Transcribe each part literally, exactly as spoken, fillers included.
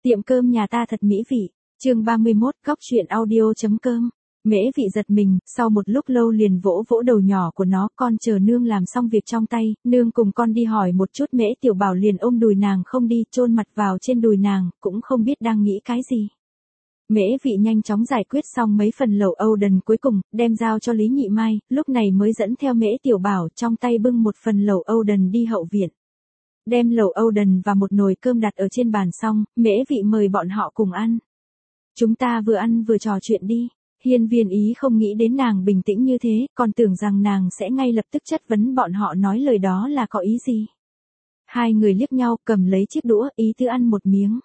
Tiệm cơm nhà ta thật mỹ vị. Chương ba mươi mốt, góc truyện audio.com. Mễ Vị giật mình, sau một lúc lâu liền vỗ vỗ đầu nhỏ của nó, con chờ nương làm xong việc trong tay, nương cùng con đi hỏi một chút. Mễ Tiểu Bảo liền ôm đùi nàng không đi, chôn mặt vào trên đùi nàng, cũng không biết đang nghĩ cái gì. Mễ Vị nhanh chóng giải quyết xong mấy phần lẩu Âu đần cuối cùng, đem giao cho Lý Nhị Mai, lúc này mới dẫn theo Mễ Tiểu Bảo trong tay bưng một phần lẩu Âu đần đi hậu viện. Đem lẩu Âu đần và một nồi cơm đặt ở trên bàn xong, Mễ Vị mời bọn họ cùng ăn. Chúng ta vừa ăn vừa trò chuyện đi. Hiên Viên Ý không nghĩ đến nàng bình tĩnh như thế, còn tưởng rằng nàng sẽ ngay lập tức chất vấn bọn họ nói lời đó là có ý gì. Hai người liếc nhau, cầm lấy chiếc đũa, ý tứ ăn một miếng.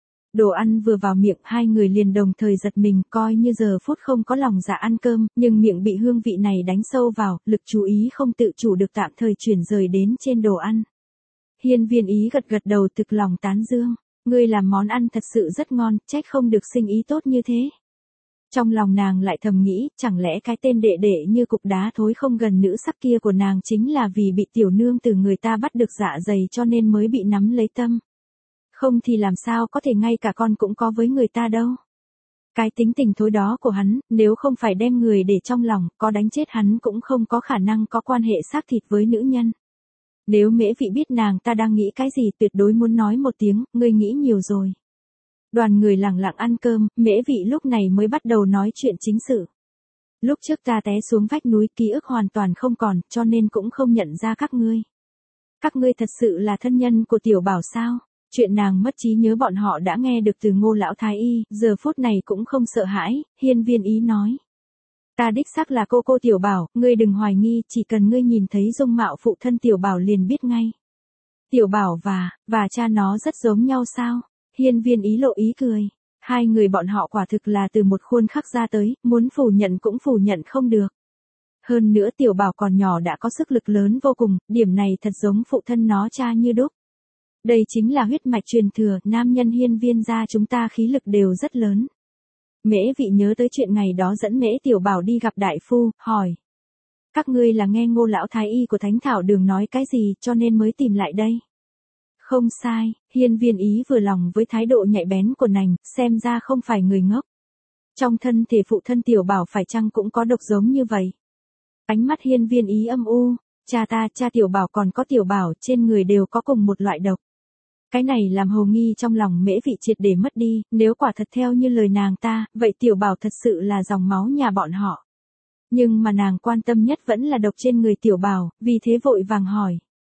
Đồ ăn vừa vào miệng, hai người liền đồng thời giật mình, coi như giờ phút không có lòng dạ ăn cơm, nhưng miệng bị hương vị này đánh sâu vào, lực chú ý không tự chủ được tạm thời chuyển rời đến trên đồ ăn. Hiên Viên Ý gật gật đầu thực lòng tán dương, ngươi làm món ăn thật sự rất ngon, trách không được sinh ý tốt như thế. Trong lòng nàng lại thầm nghĩ, chẳng lẽ cái tên đệ đệ như cục đá thối không gần nữ sắc kia của nàng chính là vì bị tiểu nương từ người ta bắt được dạ dày cho nên mới bị nắm lấy tâm. Không thì làm sao có thể ngay cả con cũng có với người ta đâu. Cái tính tình thối đó của hắn, nếu không phải đem người để trong lòng, có đánh chết hắn cũng không có khả năng có quan hệ xác thịt với nữ nhân. Nếu Mễ Vị biết nàng ta đang nghĩ cái gì tuyệt đối muốn nói một tiếng, ngươi nghĩ nhiều rồi. Đoàn người lặng lặng ăn cơm, Mễ Vị lúc này mới bắt đầu nói chuyện chính sự. Lúc trước ta té xuống vách núi, ký ức hoàn toàn không còn, cho nên cũng không nhận ra các ngươi. Các ngươi thật sự là thân nhân của Tiểu Bảo sao? Chuyện nàng mất trí nhớ bọn họ đã nghe được từ Ngô lão thái y, giờ phút này cũng không sợ hãi. Hiên Viên Ý nói. Ta đích xác là cô cô Tiểu Bảo, ngươi đừng hoài nghi, chỉ cần ngươi nhìn thấy dung mạo phụ thân Tiểu Bảo liền biết ngay. Tiểu Bảo và, và cha nó rất giống nhau sao? Hiên Viên Ý lộ ý cười. Hai người bọn họ quả thực là từ một khuôn khắc ra tới, muốn phủ nhận cũng phủ nhận không được. Hơn nữa Tiểu Bảo còn nhỏ đã có sức lực lớn vô cùng, điểm này thật giống phụ thân nó cha như đúc. Đây chính là huyết mạch truyền thừa, nam nhân Hiên Viên gia chúng ta khí lực đều rất lớn. Mễ Vị nhớ tới chuyện ngày đó dẫn Mễ Tiểu Bảo đi gặp đại phu, hỏi. Các ngươi là nghe Ngô lão thái y của Thánh Thảo Đường nói cái gì cho nên mới tìm lại đây? Không sai, Hiên Viên Ý vừa lòng với thái độ nhạy bén của nàng, xem ra không phải người ngốc. Trong thân thể phụ thân Tiểu Bảo phải chăng cũng có độc giống như vậy? Ánh mắt Hiên Viên Ý âm u, cha ta, cha Tiểu Bảo còn có Tiểu Bảo trên người đều có cùng một loại độc. Cái này làm hồ nghi trong lòng Mễ Vị triệt để mất đi, nếu quả thật theo như lời nàng ta, vậy Tiểu Bảo thật sự là dòng máu nhà bọn họ. Nhưng mà nàng quan tâm nhất vẫn là độc trên người Tiểu Bảo, vì thế vội vàng hỏi.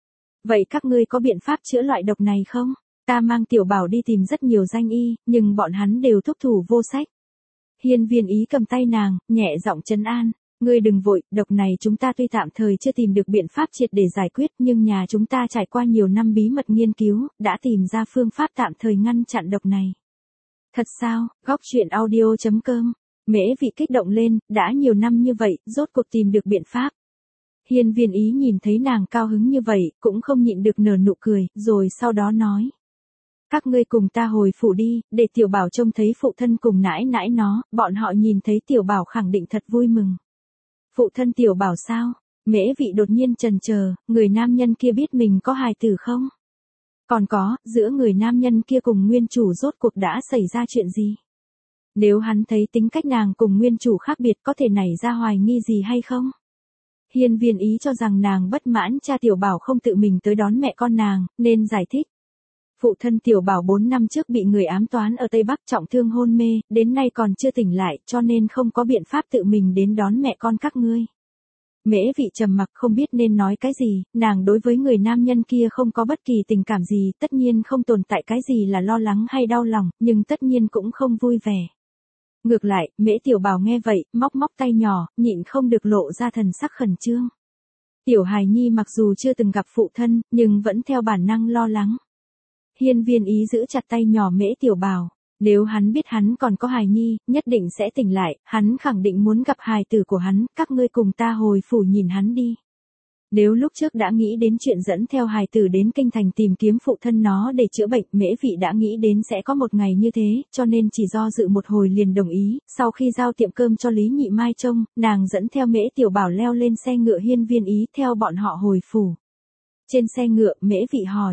Vậy các ngươi có biện pháp chữa loại độc này không? Ta mang Tiểu Bảo đi tìm rất nhiều danh y, nhưng bọn hắn đều thuốc thủ vô sách. Hiên Viên Ý cầm tay nàng, nhẹ giọng trấn an. Ngươi đừng vội, độc này chúng ta tuy tạm thời chưa tìm được biện pháp triệt để giải quyết, nhưng nhà chúng ta trải qua nhiều năm bí mật nghiên cứu, đã tìm ra phương pháp tạm thời ngăn chặn độc này. Thật sao? Góc truyện audio.com. Mễ Vị kích động lên, đã nhiều năm như vậy, rốt cuộc tìm được biện pháp. Hiên Viên Ý nhìn thấy nàng cao hứng như vậy, cũng không nhịn được nở nụ cười, rồi sau đó nói. Các ngươi cùng ta hồi phủ đi, để Tiểu Bảo trông thấy phụ thân cùng nãi nãi nó, bọn họ nhìn thấy Tiểu Bảo khẳng định thật vui mừng. Phụ thân Tiểu Bảo sao? Mễ Vị đột nhiên chần chờ, người nam nhân kia biết mình có hài tử không? Còn có, giữa người nam nhân kia cùng nguyên chủ rốt cuộc đã xảy ra chuyện gì? Nếu hắn thấy tính cách nàng cùng nguyên chủ khác biệt có thể nảy ra hoài nghi gì hay không? Hiên Viên Ý cho rằng nàng bất mãn cha Tiểu Bảo không tự mình tới đón mẹ con nàng, nên giải thích. Phụ thân Tiểu Bảo bốn năm trước bị người ám toán ở Tây Bắc trọng thương hôn mê, đến nay còn chưa tỉnh lại, cho nên không có biện pháp tự mình đến đón mẹ con các ngươi. Mễ Vị trầm mặc không biết nên nói cái gì, nàng đối với người nam nhân kia không có bất kỳ tình cảm gì, tất nhiên không tồn tại cái gì là lo lắng hay đau lòng, nhưng tất nhiên cũng không vui vẻ. Ngược lại, Mễ Tiểu Bảo nghe vậy, móc móc tay nhỏ, nhịn không được lộ ra thần sắc khẩn trương. Tiểu hài nhi mặc dù chưa từng gặp phụ thân, nhưng vẫn theo bản năng lo lắng. Hiên Viên Ý giữ chặt tay nhỏ Mễ Tiểu Bảo, nếu hắn biết hắn còn có hài nhi, nhất định sẽ tỉnh lại, hắn khẳng định muốn gặp hài tử của hắn, các ngươi cùng ta hồi phủ nhìn hắn đi. Nếu lúc trước đã nghĩ đến chuyện dẫn theo hài tử đến kinh thành tìm kiếm phụ thân nó để chữa bệnh, Mễ Vị đã nghĩ đến sẽ có một ngày như thế, cho nên chỉ do dự một hồi liền đồng ý, sau khi giao tiệm cơm cho Lý Nhị Mai trông, nàng dẫn theo Mễ Tiểu Bảo leo lên xe ngựa Hiên Viên Ý theo bọn họ hồi phủ. Trên xe ngựa, Mễ Vị hỏi,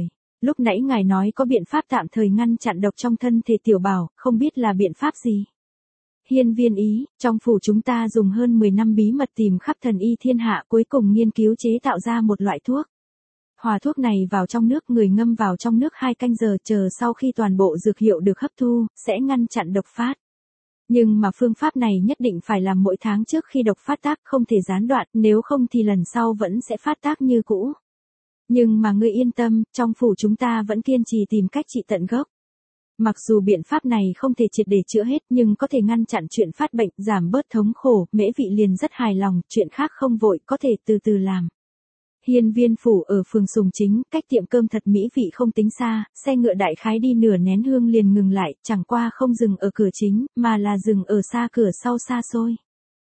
lúc nãy ngài nói có biện pháp tạm thời ngăn chặn độc trong thân thể tiểu bảo, không biết là biện pháp gì? Hiên Viên Ý, trong phủ chúng ta dùng hơn mười năm bí mật tìm khắp thần y thiên hạ cuối cùng nghiên cứu chế tạo ra một loại thuốc. Hòa thuốc này vào trong nước, người ngâm vào trong nước hai canh giờ, chờ sau khi toàn bộ dược hiệu được hấp thu, sẽ ngăn chặn độc phát. Nhưng mà phương pháp này nhất định phải làm mỗi tháng trước khi độc phát tác, không thể gián đoạn, nếu không thì lần sau vẫn sẽ phát tác như cũ. Nhưng mà ngươi yên tâm, trong phủ chúng ta vẫn kiên trì tìm cách trị tận gốc. Mặc dù biện pháp này không thể triệt để chữa hết nhưng có thể ngăn chặn chuyện phát bệnh, giảm bớt thống khổ, Mễ Vị liền rất hài lòng, chuyện khác không vội, có thể từ từ làm. Hiên Viên phủ ở phường Sùng Chính, cách tiệm cơm thật mỹ vị không tính xa, xe ngựa đại khái đi nửa nén hương liền ngừng lại, chẳng qua không dừng ở cửa chính, mà là dừng ở xa cửa sau xa xôi.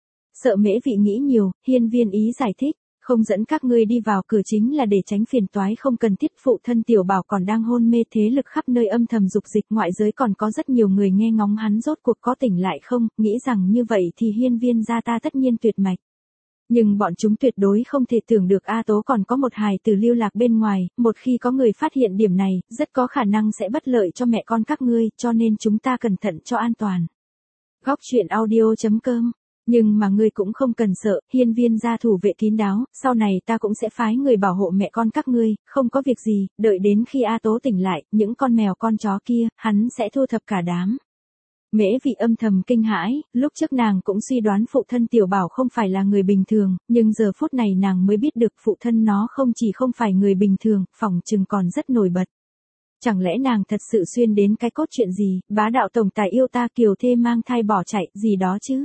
Sợ Mễ Vị nghĩ nhiều, Hiên Viên Ý giải thích, không dẫn các ngươi đi vào cửa chính là để tránh phiền toái không cần thiết, phụ thân tiểu bảo còn đang hôn mê, thế lực khắp nơi âm thầm dục dịch, ngoại giới còn có rất nhiều người nghe ngóng hắn rốt cuộc có tỉnh lại không, nghĩ rằng như vậy thì Hiên Viên gia ta tất nhiên tuyệt mạch. Nhưng bọn chúng tuyệt đối không thể tưởng được A Tố còn có một hài tử lưu lạc bên ngoài, một khi có người phát hiện điểm này, rất có khả năng sẽ bất lợi cho mẹ con các ngươi, cho nên chúng ta cẩn thận cho an toàn. Góc truyện audio chấm com. Nhưng mà ngươi cũng không cần sợ, Hiên Viên gia thủ vệ kín đáo, sau này ta cũng sẽ phái người bảo hộ mẹ con các ngươi, không có việc gì, đợi đến khi A Tố tỉnh lại, những con mèo con chó kia, hắn sẽ thu thập cả đám. Mễ Vị âm thầm kinh hãi, lúc trước nàng cũng suy đoán phụ thân tiểu bảo không phải là người bình thường, nhưng giờ phút này nàng mới biết được phụ thân nó không chỉ không phải người bình thường, phỏng chừng còn rất nổi bật. Chẳng lẽ nàng thật sự xuyên đến cái cốt truyện gì, bá đạo tổng tài yêu ta kiều thê mang thai bỏ chạy, gì đó chứ?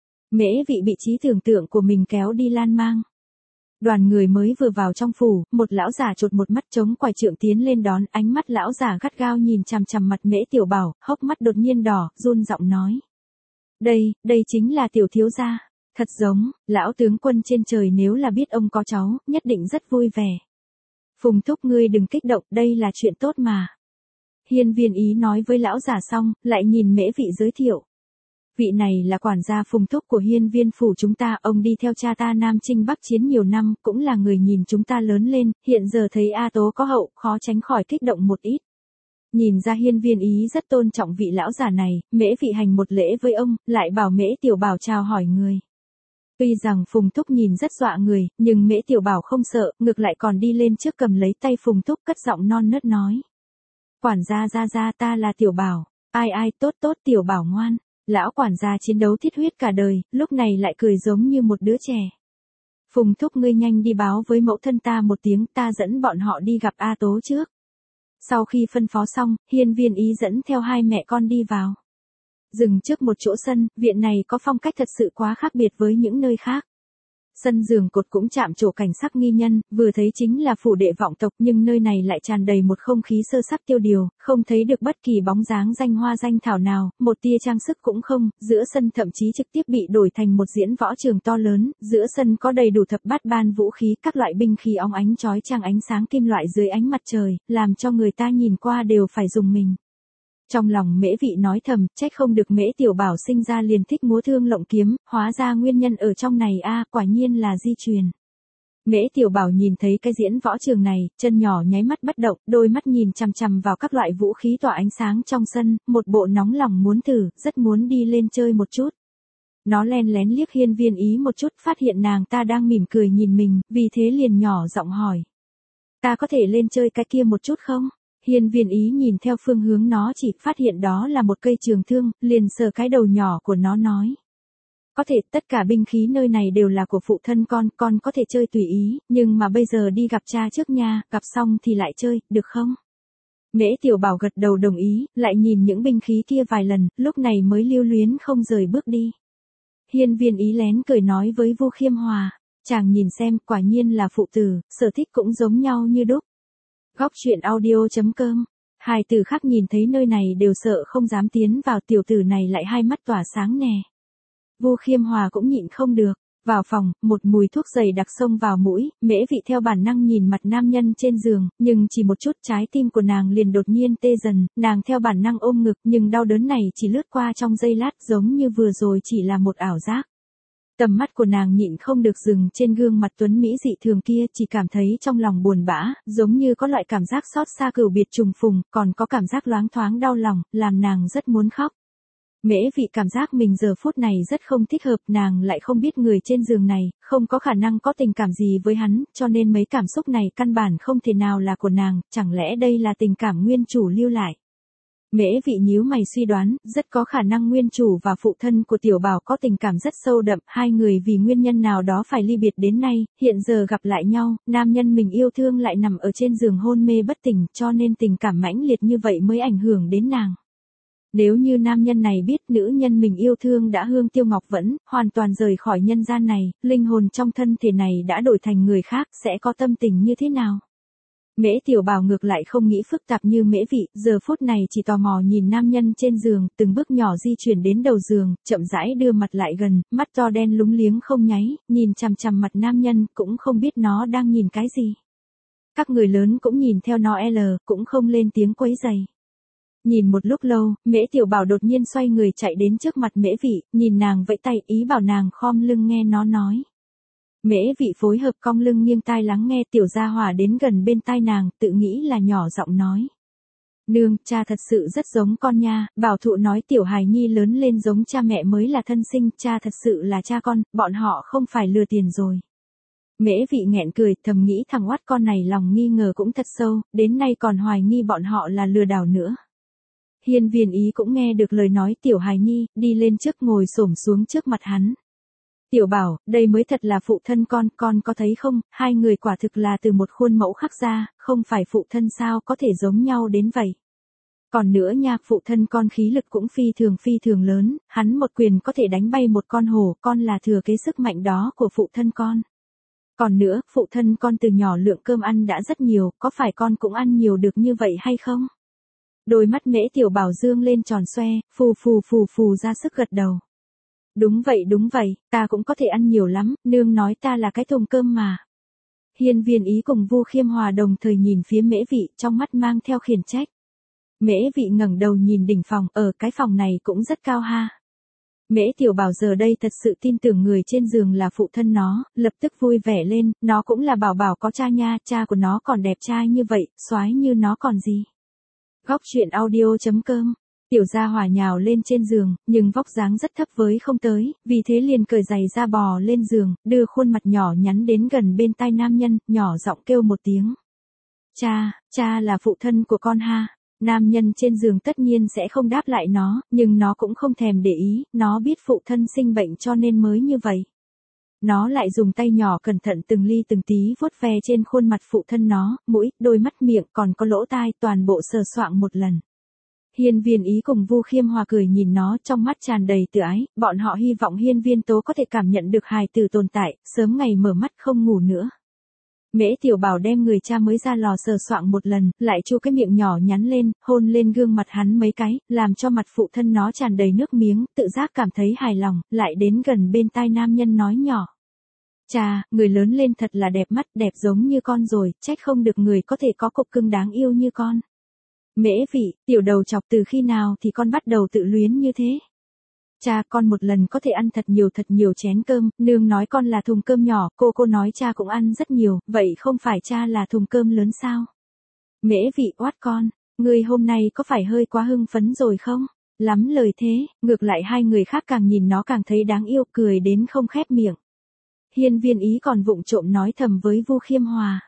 Mễ Vị bị trí tưởng tượng của mình kéo đi lan man. Đoàn người mới vừa vào trong phủ, một lão già chột một mắt chống quải trượng tiến lên đón, ánh mắt lão già gắt gao nhìn chằm chằm mặt Mễ Tiểu Bảo, hốc mắt đột nhiên đỏ, run giọng nói. Đây, đây chính là tiểu thiếu gia. Thật giống, lão tướng quân trên trời nếu là biết ông có cháu, nhất định rất vui vẻ. Phùng thúc ngươi đừng kích động, đây là chuyện tốt mà. Hiên Viên Ý nói với lão già xong, lại nhìn Mễ Vị giới thiệu. Vị này là quản gia Phùng thúc của Hiên Viên phủ chúng ta, ông đi theo cha ta Nam Chinh Bắc Chiến nhiều năm, cũng là người nhìn chúng ta lớn lên, hiện giờ thấy A Tố có hậu, khó tránh khỏi kích động một ít. Nhìn ra Hiên Viên Ý rất tôn trọng vị lão già này, Mễ Vị hành một lễ với ông, lại bảo Mễ Tiểu Bảo chào hỏi người. Tuy rằng Phùng thúc nhìn rất dọa người, nhưng Mễ Tiểu Bảo không sợ, ngược lại còn đi lên trước cầm lấy tay Phùng thúc cất giọng non nớt nói. Quản gia gia gia, ta là Tiểu Bảo, ai ai tốt tốt Tiểu Bảo ngoan. Lão quản gia chiến đấu thiết huyết cả đời, lúc này lại cười giống như một đứa trẻ. Phùng thúc ngươi nhanh đi báo với mẫu thân ta một tiếng, ta dẫn bọn họ đi gặp A Tố trước. Sau khi phân phó xong, Hiên Viên Ý dẫn theo hai mẹ con đi vào. Dừng trước một chỗ sân, viện này có phong cách thật sự quá khác biệt với những nơi khác. Sân giường cột cũng chạm trổ cảnh sắc nghi nhân, vừa thấy chính là phủ đệ vọng tộc, nhưng nơi này lại tràn đầy một không khí sơ sắc tiêu điều, không thấy được bất kỳ bóng dáng danh hoa danh thảo nào, một tia trang sức cũng không, giữa sân thậm chí trực tiếp bị đổi thành một diễn võ trường to lớn, giữa sân có đầy đủ thập bát ban vũ khí, các loại binh khí óng ánh chói chang ánh sáng kim loại dưới ánh mặt trời, làm cho người ta nhìn qua đều phải rùng mình. Trong lòng Mễ Vị nói thầm, trách không được Mễ Tiểu Bảo sinh ra liền thích múa thương lộng kiếm, hóa ra nguyên nhân ở trong này a, quả nhiên là di truyền. Mễ Tiểu Bảo nhìn thấy cái diễn võ trường này, chân nhỏ nháy mắt bất động, đôi mắt nhìn chằm chằm vào các loại vũ khí tỏa ánh sáng trong sân, một bộ nóng lòng muốn thử, rất muốn đi lên chơi một chút. Nó len lén liếc Hiên Viên Ý một chút, phát hiện nàng ta đang mỉm cười nhìn mình, vì thế liền nhỏ giọng hỏi. Ta có thể lên chơi cái kia một chút không? Hiên Viên Ý nhìn theo phương hướng nó chỉ, phát hiện đó là một cây trường thương, liền sờ cái đầu nhỏ của nó nói. Có thể, tất cả binh khí nơi này đều là của phụ thân con, con có thể chơi tùy ý, nhưng mà bây giờ đi gặp cha trước nha, gặp xong thì lại chơi, được không? Mễ Tiểu Bảo gật đầu đồng ý, lại nhìn những binh khí kia vài lần, lúc này mới lưu luyến không rời bước đi. Hiên Viên Ý lén cười nói với Vu Khiêm Hòa, chàng nhìn xem, quả nhiên là phụ tử, sở thích cũng giống nhau như đúc. Góc truyện audio chấm com. Hai từ khác nhìn thấy nơi này đều sợ không dám tiến vào, tiểu tử này lại hai mắt tỏa sáng nè. Vu Khiêm Hòa cũng nhịn không được. Vào phòng, một mùi thuốc dày đặc xông vào mũi, Mễ Vị theo bản năng nhìn mặt nam nhân trên giường, nhưng chỉ một chút trái tim của nàng liền đột nhiên tê dần, nàng theo bản năng ôm ngực, nhưng đau đớn này chỉ lướt qua trong giây lát, giống như vừa rồi chỉ là một ảo giác. Tầm mắt của nàng nhịn không được dừng trên gương mặt tuấn mỹ dị thường kia, chỉ cảm thấy trong lòng buồn bã, giống như có loại cảm giác xót xa cửu biệt trùng phùng, còn có cảm giác loáng thoáng đau lòng, làm nàng rất muốn khóc. Mễ Vị cảm giác mình giờ phút này rất không thích hợp, nàng lại không biết người trên giường này, không có khả năng có tình cảm gì với hắn, cho nên mấy cảm xúc này căn bản không thể nào là của nàng, chẳng lẽ đây là tình cảm nguyên chủ lưu lại. Mễ Vị nhíu mày suy đoán, rất có khả năng nguyên chủ và phụ thân của Tiểu Bảo có tình cảm rất sâu đậm, hai người vì nguyên nhân nào đó phải ly biệt đến nay, hiện giờ gặp lại nhau, nam nhân mình yêu thương lại nằm ở trên giường hôn mê bất tỉnh, cho nên tình cảm mãnh liệt như vậy mới ảnh hưởng đến nàng. Nếu như nam nhân này biết nữ nhân mình yêu thương đã hương tiêu ngọc vẫn, hoàn toàn rời khỏi nhân gian này, linh hồn trong thân thể này đã đổi thành người khác, sẽ có tâm tình như thế nào? Mễ Tiểu Bảo ngược lại không nghĩ phức tạp như Mễ Vị, giờ phút này chỉ tò mò nhìn nam nhân trên giường, từng bước nhỏ di chuyển đến đầu giường, chậm rãi đưa mặt lại gần, mắt to đen lúng liếng không nháy, nhìn chằm chằm mặt nam nhân, cũng không biết nó đang nhìn cái gì. Các người lớn cũng nhìn theo nó L, cũng không lên tiếng quấy rầy. Nhìn một lúc lâu, Mễ Tiểu Bảo đột nhiên xoay người chạy đến trước mặt Mễ Vị, nhìn nàng vẫy tay ý bảo nàng khom lưng nghe nó nói. Mễ Vị phối hợp cong lưng nghiêng tai lắng nghe, Tiểu Gia Hỏa đến gần bên tai nàng, tự nghĩ là nhỏ giọng nói. Nương, cha thật sự rất giống con nha, Bảo Thụ nói Tiểu hài nhi lớn lên giống cha mẹ mới là thân sinh, cha thật sự là cha con, bọn họ không phải lừa tiền rồi. Mễ Vị nghẹn cười, thầm nghĩ thằng oát con này lòng nghi ngờ cũng thật sâu, đến nay còn hoài nghi bọn họ là lừa đảo nữa. Hiên Viên Ý cũng nghe được lời nói Tiểu hài nhi, đi lên trước ngồi xổm xuống trước mặt hắn. Tiểu Bảo, đây mới thật là phụ thân con, con có thấy không, hai người quả thực là từ một khuôn mẫu khắc ra, không phải phụ thân sao có thể giống nhau đến vậy. Còn nữa nha, phụ thân con khí lực cũng phi thường phi thường lớn, hắn một quyền có thể đánh bay một con hổ, con là thừa kế sức mạnh đó của phụ thân con. Còn nữa, phụ thân con từ nhỏ lượng cơm ăn đã rất nhiều, có phải con cũng ăn nhiều được như vậy hay không? Đôi mắt Mễ Tiểu Bảo dương lên tròn xoe, phù phù phù phù ra sức gật đầu. Đúng vậy đúng vậy, ta cũng có thể ăn nhiều lắm, nương nói ta là cái thùng cơm mà. Hiên Viên Ý cùng Vu Khiêm Hòa đồng thời nhìn phía Mễ Vị, trong mắt mang theo khiển trách. Mễ Vị ngẩng đầu nhìn đỉnh phòng, ở cái phòng này cũng rất cao ha. Mễ Tiểu Bảo giờ đây thật sự tin tưởng người trên giường là phụ thân nó, lập tức vui vẻ lên, nó cũng là Bảo Bảo có cha nha, cha của nó còn đẹp trai như vậy, soái như nó còn gì. Góc truyện audio chấm com. Tiểu Gia Hỏa nhào lên trên giường, nhưng vóc dáng rất thấp với không tới, vì thế liền cởi giày ra bò lên giường, đưa khuôn mặt nhỏ nhắn đến gần bên tai nam nhân, nhỏ giọng kêu một tiếng. Cha, cha là phụ thân của con ha. Nam nhân trên giường tất nhiên sẽ không đáp lại nó, nhưng nó cũng không thèm để ý, nó biết phụ thân sinh bệnh cho nên mới như vậy. Nó lại dùng tay nhỏ cẩn thận từng ly từng tí vuốt ve trên khuôn mặt phụ thân nó, mũi, đôi mắt, miệng còn có lỗ tai, toàn bộ sờ soạng một lần. Hiên Viên Ý cùng Vu Khiêm Hòa cười nhìn nó, trong mắt tràn đầy tự ái, bọn họ hy vọng Hiên Viên Tố có thể cảm nhận được hài tử tồn tại, sớm ngày mở mắt không ngủ nữa. Mễ Tiểu Bảo đem người cha mới ra lò sờ soạng một lần, lại chu cái miệng nhỏ nhắn lên, hôn lên gương mặt hắn mấy cái, làm cho mặt phụ thân nó tràn đầy nước miếng, tự giác cảm thấy hài lòng, lại đến gần bên tai nam nhân nói nhỏ. Cha, người lớn lên thật là đẹp mắt, đẹp giống như con rồi, trách không được người có thể có cục cưng đáng yêu như con. Mễ Vị, tiểu đầu chọc từ khi nào thì con bắt đầu tự luyến như thế? Cha, con một lần có thể ăn thật nhiều thật nhiều chén cơm, nương nói con là thùng cơm nhỏ, cô cô nói cha cũng ăn rất nhiều, vậy không phải cha là thùng cơm lớn sao? Mễ Vị oát con, ngươi hôm nay có phải hơi quá hưng phấn rồi không? Lắm lời thế, ngược lại hai người khác càng nhìn nó càng thấy đáng yêu, cười đến không khép miệng. Hiên Viên Ý còn vụng trộm nói thầm với Vu Khiêm Hòa.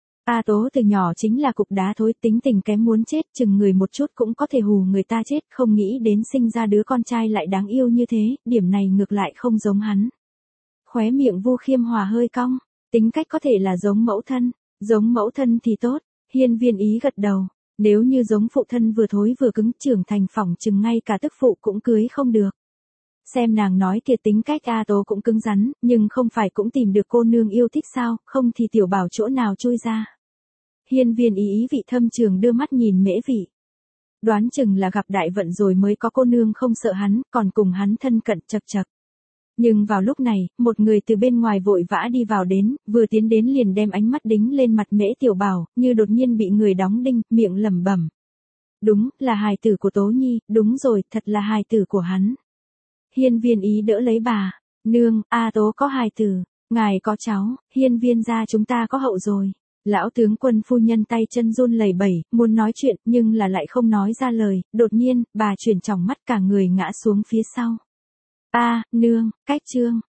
A Tố từ nhỏ chính là cục đá thối, tính tình kém muốn chết, chừng người một chút cũng có thể hù người ta chết, không nghĩ đến sinh ra đứa con trai lại đáng yêu như thế, điểm này ngược lại không giống hắn. Khóe miệng Vu Khiêm Hòa hơi cong, tính cách có thể là giống mẫu thân, giống mẫu thân thì tốt, Hiên Viên Ý gật đầu, nếu như giống phụ thân vừa thối vừa cứng trưởng thành phỏng chừng ngay cả tức phụ cũng cưới không được. Xem nàng nói kìa tính cách A Tố cũng cứng rắn, nhưng không phải cũng tìm được cô nương yêu thích sao, không thì Tiểu Bảo chỗ nào chui ra. Hiên Viên Ý ý vị thâm trường đưa mắt nhìn Mễ Vị. Đoán chừng là gặp đại vận rồi mới có cô nương không sợ hắn, còn cùng hắn thân cận chật chật. Nhưng vào lúc này, một người từ bên ngoài vội vã đi vào đến, vừa tiến đến liền đem ánh mắt đính lên mặt Mễ Tiểu Bảo, như đột nhiên bị người đóng đinh, miệng lẩm bẩm. Đúng, là hài tử của Tố Nhi, đúng rồi, thật là hài tử của hắn. Hiên Viên Ý đỡ lấy bà. Nương, A Tố có hài tử, ngài có cháu, hiên viên gia chúng ta có hậu rồi. Lão tướng quân phu nhân tay chân run lẩy bẩy, muốn nói chuyện nhưng là lại không nói ra lời, đột nhiên, bà chuyển tròng mắt cả người ngã xuống phía sau. A, nương, cách trương,